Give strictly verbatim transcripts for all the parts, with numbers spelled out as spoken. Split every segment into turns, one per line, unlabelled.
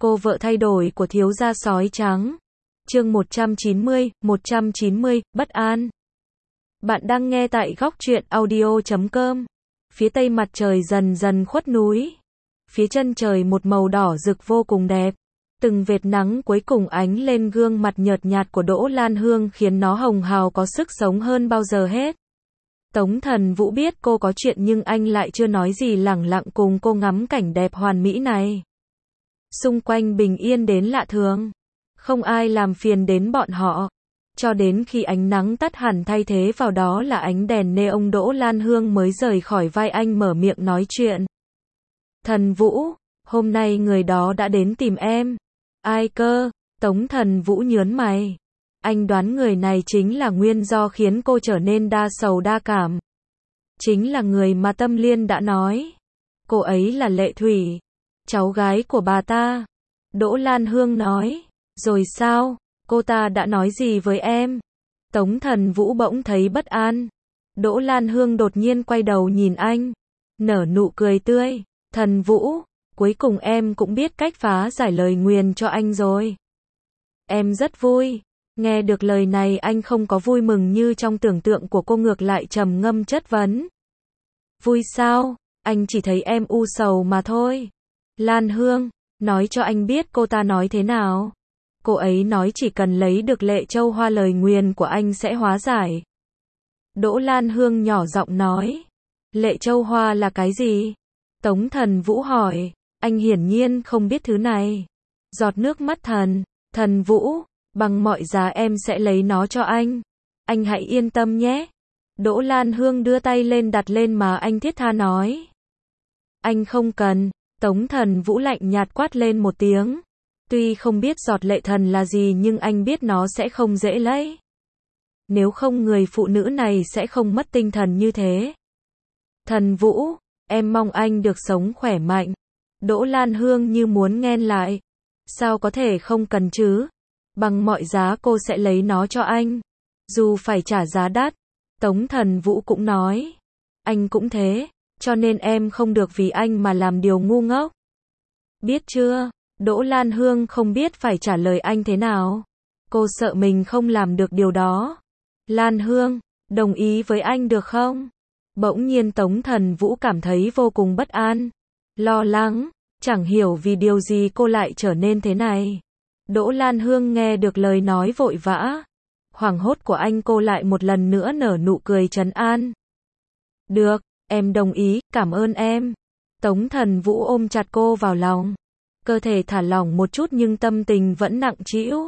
Cô vợ thay đổi của thiếu gia sói trắng. Chương một trăm chín mươi, một trăm chín mươi, bất an. Bạn đang nghe tại góc truyện audio chấm com. Phía tây mặt trời dần dần khuất núi. Phía chân trời một màu đỏ rực vô cùng đẹp. Từng vệt nắng cuối cùng ánh lên gương mặt nhợt nhạt của Đỗ Lan Hương khiến nó hồng hào có sức sống hơn bao giờ hết. Tống Thần Vũ biết cô có chuyện nhưng anh lại chưa nói gì, lẳng lặng cùng cô ngắm cảnh đẹp hoàn mỹ này. Xung quanh bình yên đến lạ thường. Không ai làm phiền đến bọn họ. Cho đến khi ánh nắng tắt hẳn thay thế vào đó là ánh đèn neon, Đỗ Lan Hương mới rời khỏi vai anh mở miệng nói chuyện. Thần Vũ, hôm nay người đó đã đến tìm em. Ai cơ? Tống Thần Vũ nhớn mày. Anh đoán người này chính là nguyên do khiến cô trở nên đa sầu đa cảm. Chính là người mà Tâm Liên đã nói. Cô ấy là Lệ Thủy, cháu gái của bà ta. Đỗ Lan Hương nói. Rồi sao? Cô ta đã nói gì với em? Tống Thần Vũ bỗng thấy bất an. Đỗ Lan Hương đột nhiên quay đầu nhìn anh, nở nụ cười tươi. Thần Vũ, cuối cùng em cũng biết cách phá giải lời nguyền cho anh rồi. Em rất vui. Nghe được lời này anh không có vui mừng như trong tưởng tượng của cô, ngược lại trầm ngâm chất vấn. Vui sao? Anh chỉ thấy em u sầu mà thôi. Lan Hương, nói cho anh biết cô ta nói thế nào. Cô ấy nói chỉ cần lấy được Lệ Châu Hoa lời nguyền của anh sẽ hóa giải. Đỗ Lan Hương nhỏ giọng nói. Lệ Châu Hoa là cái gì? Tống Thần Vũ hỏi. Anh hiển nhiên không biết thứ này. Giọt nước mắt thần. Thần Vũ, bằng mọi giá em sẽ lấy nó cho anh. Anh hãy yên tâm nhé. Đỗ Lan Hương đưa tay lên đặt lên má anh, thiết tha nói. Anh không cần. Tống Thần Vũ lạnh nhạt quát lên một tiếng. Tuy không biết giọt lệ thần là gì nhưng anh biết nó sẽ không dễ lấy. Nếu không người phụ nữ này sẽ không mất tinh thần như thế. Thần Vũ, em mong anh được sống khỏe mạnh. Đỗ Lan Hương như muốn nghẹn lại. Sao có thể không cần chứ? Bằng mọi giá cô sẽ lấy nó cho anh. Dù phải trả giá đắt. Tống Thần Vũ cũng nói. Anh cũng thế. Cho nên em không được vì anh mà làm điều ngu ngốc. Biết chưa? Đỗ Lan Hương không biết phải trả lời anh thế nào. Cô sợ mình không làm được điều đó. Lan Hương, đồng ý với anh được không? Bỗng nhiên Tống Thần Vũ cảm thấy vô cùng bất an, lo lắng, chẳng hiểu vì điều gì cô lại trở nên thế này. Đỗ Lan Hương nghe được lời nói vội vã, hoảng hốt của anh, cô lại một lần nữa nở nụ cười trấn an. Được, em đồng ý, cảm ơn em. Tống Thần Vũ ôm chặt cô vào lòng. Cơ thể thả lỏng một chút nhưng tâm tình vẫn nặng trĩu.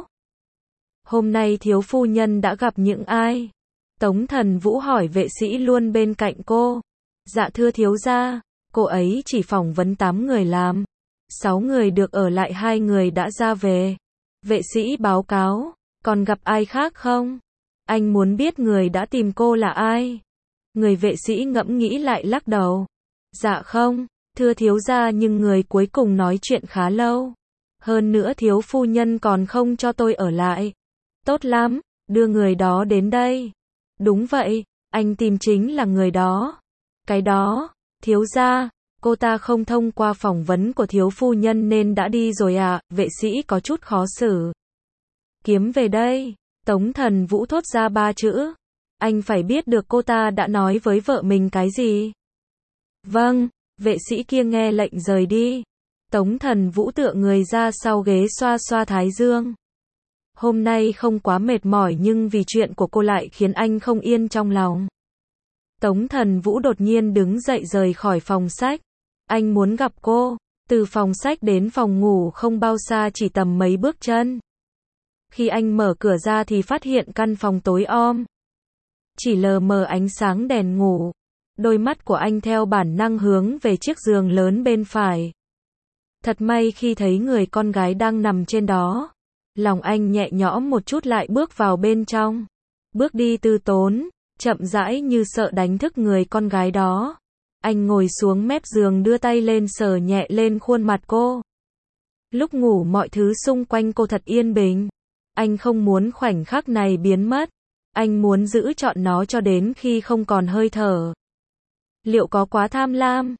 Hôm nay thiếu phu nhân đã gặp những ai? Tống Thần Vũ hỏi vệ sĩ luôn bên cạnh cô. Dạ thưa thiếu gia, cô ấy chỉ phỏng vấn tám người làm. Sáu người được ở lại, hai người đã ra về. Vệ sĩ báo cáo, còn gặp ai khác không? Anh muốn biết người đã tìm cô là ai? Người vệ sĩ ngẫm nghĩ lại lắc đầu. Dạ không, thưa thiếu gia, nhưng người cuối cùng nói chuyện khá lâu. Hơn nữa thiếu phu nhân còn không cho tôi ở lại. Tốt lắm, đưa người đó đến đây. Đúng vậy, anh tìm chính là người đó. Cái đó, thiếu gia, cô ta không thông qua phỏng vấn của thiếu phu nhân nên đã đi rồi à? Vệ sĩ có chút khó xử. Kiếm về đây. Tống Thần Vũ thốt ra ba chữ. Anh phải biết được cô ta đã nói với vợ mình cái gì. Vâng, vệ sĩ kia nghe lệnh rời đi. Tống Thần Vũ tựa người ra sau ghế xoa xoa thái dương. Hôm nay không quá mệt mỏi nhưng vì chuyện của cô lại khiến anh không yên trong lòng. Tống Thần Vũ đột nhiên đứng dậy rời khỏi phòng sách. Anh muốn gặp cô. Từ phòng sách đến phòng ngủ không bao xa, chỉ tầm mấy bước chân. Khi anh mở cửa ra thì phát hiện căn phòng tối om. Chỉ lờ mờ ánh sáng đèn ngủ. Đôi mắt của anh theo bản năng hướng về chiếc giường lớn bên phải. Thật may khi thấy người con gái đang nằm trên đó. Lòng anh nhẹ nhõm một chút, lại bước vào bên trong. Bước đi từ tốn, chậm rãi như sợ đánh thức người con gái đó. Anh ngồi xuống mép giường, đưa tay lên sờ nhẹ lên khuôn mặt cô. Lúc ngủ mọi thứ xung quanh cô thật yên bình. Anh không muốn khoảnh khắc này biến mất. Anh muốn giữ trọn nó cho đến khi không còn hơi thở. Liệu có quá tham lam?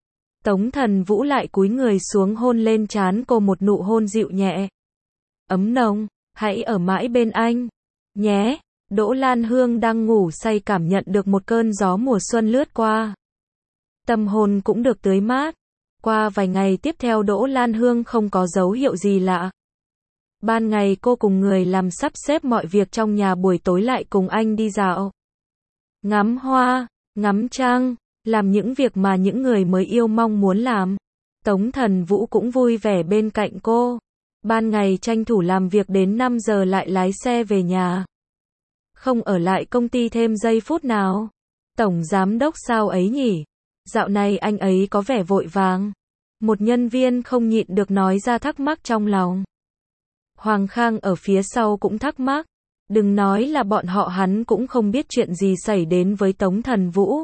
Tống Thần Vũ lại cúi người xuống hôn lên trán cô một nụ hôn dịu nhẹ. Ấm nồng, hãy ở mãi bên anh, nhé. Đỗ Lan Hương đang ngủ say cảm nhận được một cơn gió mùa xuân lướt qua. Tâm hồn cũng được tưới mát. Qua vài ngày tiếp theo Đỗ Lan Hương không có dấu hiệu gì lạ. Ban ngày cô cùng người làm sắp xếp mọi việc trong nhà, buổi tối lại cùng anh đi dạo. Ngắm hoa, ngắm trăng, làm những việc mà những người mới yêu mong muốn làm. Tống Thần Vũ cũng vui vẻ bên cạnh cô. Ban ngày tranh thủ làm việc đến năm giờ lại lái xe về nhà. Không ở lại công ty thêm giây phút nào. Tổng giám đốc sao ấy nhỉ? Dạo này anh ấy có vẻ vội vàng. Một nhân viên không nhịn được nói ra thắc mắc trong lòng. Hoàng Khang ở phía sau cũng thắc mắc. Đừng nói là bọn họ, hắn cũng không biết chuyện gì xảy đến với Tống Thần Vũ.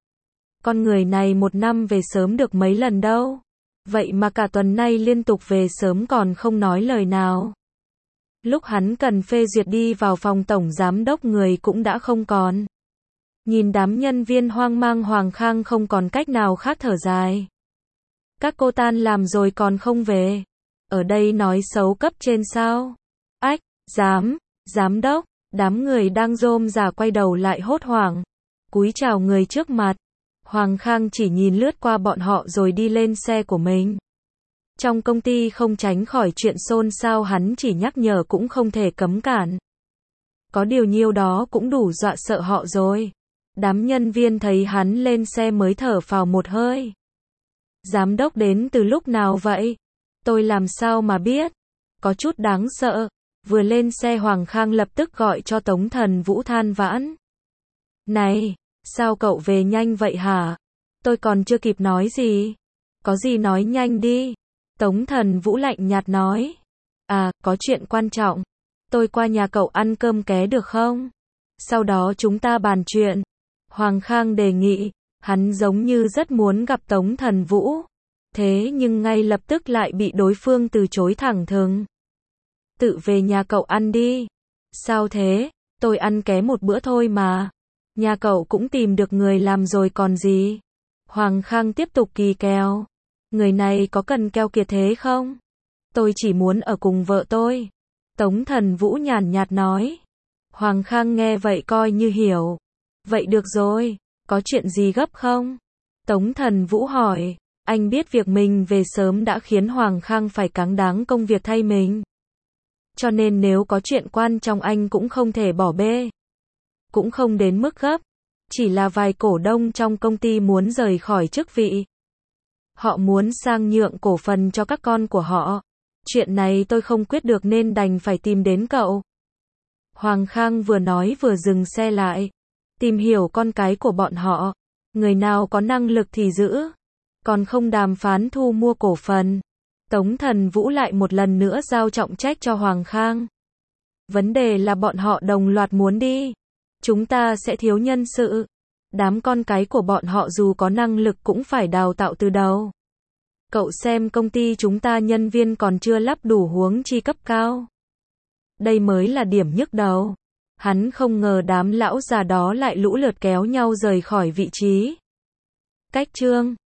Con người này một năm về sớm được mấy lần đâu. Vậy mà cả tuần nay liên tục về sớm còn không nói lời nào. Lúc hắn cần phê duyệt đi vào phòng tổng giám đốc người cũng đã không còn. Nhìn đám nhân viên hoang mang, Hoàng Khang không còn cách nào khác thở dài. Các cô tan làm rồi còn không về. Ở đây nói xấu cấp trên sao? Ách, giám, giám đốc, đám người đang rôm rả quay đầu lại hốt hoảng. Cúi chào người trước mặt. Hoàng Khang chỉ nhìn lướt qua bọn họ rồi đi lên xe của mình. Trong công ty không tránh khỏi chuyện xôn xao, hắn chỉ nhắc nhở cũng không thể cấm cản. Có điều nhiêu đó cũng đủ dọa sợ họ rồi. Đám nhân viên thấy hắn lên xe mới thở phào một hơi. Giám đốc đến từ lúc nào vậy? Tôi làm sao mà biết? Có chút đáng sợ. Vừa lên xe Hoàng Khang lập tức gọi cho Tống Thần Vũ than vãn. Này, sao cậu về nhanh vậy hả? Tôi còn chưa kịp nói gì. Có gì nói nhanh đi. Tống Thần Vũ lạnh nhạt nói. À, có chuyện quan trọng. Tôi qua nhà cậu ăn cơm ké được không? Sau đó chúng ta bàn chuyện. Hoàng Khang đề nghị. Hắn giống như rất muốn gặp Tống Thần Vũ. Thế nhưng ngay lập tức lại bị đối phương từ chối thẳng thừng. Tự về nhà cậu ăn đi. Sao thế? Tôi ăn ké một bữa thôi mà. Nhà cậu cũng tìm được người làm rồi còn gì. Hoàng Khang tiếp tục kỳ kèo. Người này có cần keo kiệt thế không? Tôi chỉ muốn ở cùng vợ tôi. Tống Thần Vũ nhàn nhạt nói. Hoàng Khang nghe vậy coi như hiểu. Vậy được rồi, có chuyện gì gấp không? Tống Thần Vũ hỏi. Anh biết việc mình về sớm đã khiến Hoàng Khang phải cáng đáng công việc thay mình. Cho nên nếu có chuyện quan trọng anh cũng không thể bỏ bê. Cũng không đến mức gấp. Chỉ là vài cổ đông trong công ty muốn rời khỏi chức vị. Họ muốn sang nhượng cổ phần cho các con của họ. Chuyện này tôi không quyết được nên đành phải tìm đến cậu. Hoàng Khang vừa nói vừa dừng xe lại. Tìm hiểu con cái của bọn họ. Người nào có năng lực thì giữ. Còn không đàm phán thu mua cổ phần. Tống Thần Vũ lại một lần nữa giao trọng trách cho Hoàng Khang. Vấn đề là bọn họ đồng loạt muốn đi. Chúng ta sẽ thiếu nhân sự. Đám con cái của bọn họ dù có năng lực cũng phải đào tạo từ đầu. Cậu xem công ty chúng ta nhân viên còn chưa lắp đủ huống chi cấp cao. Đây mới là điểm nhức đầu. Hắn không ngờ đám lão già đó lại lũ lượt kéo nhau rời khỏi vị trí. Cách chương